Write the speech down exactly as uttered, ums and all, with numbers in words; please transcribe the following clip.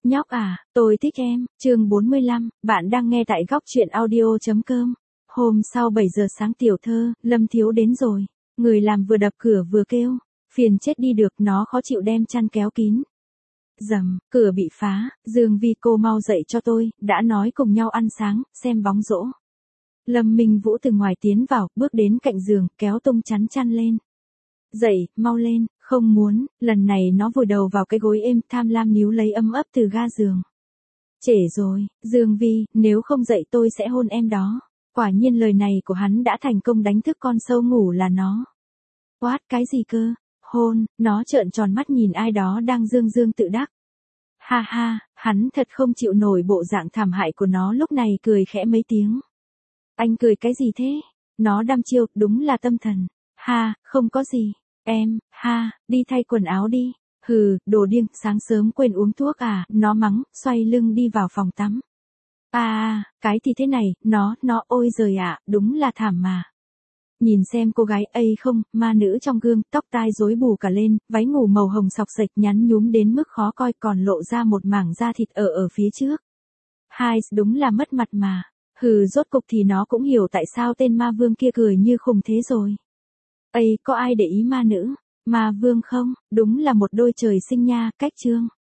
Nhóc à, tôi thích em, chương bốn mươi lăm, bạn đang nghe tại góc truyện audio.com. Hôm sau bảy giờ sáng tiểu thơ, Lâm Thiếu đến rồi. Người làm vừa đập cửa vừa kêu. Phiền chết đi được, nó khó chịu đem chăn kéo kín. Dầm, cửa bị phá, Dương Vi cô mau dậy cho tôi, đã nói cùng nhau ăn sáng, xem bóng rổ. Lâm Minh Vũ từ ngoài tiến vào, bước đến cạnh giường, kéo tung chắn chăn lên. Dậy, mau lên, không muốn, lần này nó vùi đầu vào cái gối êm, tham lam níu lấy ấm ấp từ ga giường. Trễ rồi, Dương Vi, nếu không dậy tôi sẽ hôn em đó. Quả nhiên lời này của hắn đã thành công đánh thức con sâu ngủ là nó. What, cái gì cơ? Hôn, nó trợn tròn mắt nhìn ai đó đang dương dương tự đắc. Ha ha, hắn thật không chịu nổi bộ dạng thảm hại của nó lúc này, cười khẽ mấy tiếng. Anh cười cái gì thế? Nó đăm chiêu, đúng là tâm thần. Ha, không có gì. Em, ha, đi thay quần áo đi. Hừ, đồ điên, sáng sớm quên uống thuốc à, nó mắng, xoay lưng đi vào phòng tắm. À, cái thì thế này, nó, nó, ôi giời ạ, đúng là thảm mà. Nhìn xem cô gái ấy không, ma nữ trong gương, tóc tai rối bù cả lên, váy ngủ màu hồng sọc sạch nhắn nhúm đến mức khó coi, còn lộ ra một mảng da thịt ở ở phía trước. Hai, đúng là mất mặt mà. Hừ, rốt cục thì nó cũng hiểu tại sao tên ma vương kia cười như khùng thế rồi. Ây, có ai để ý ma nữ? Ma vương không, đúng là một đôi trời sinh nha, cách trương.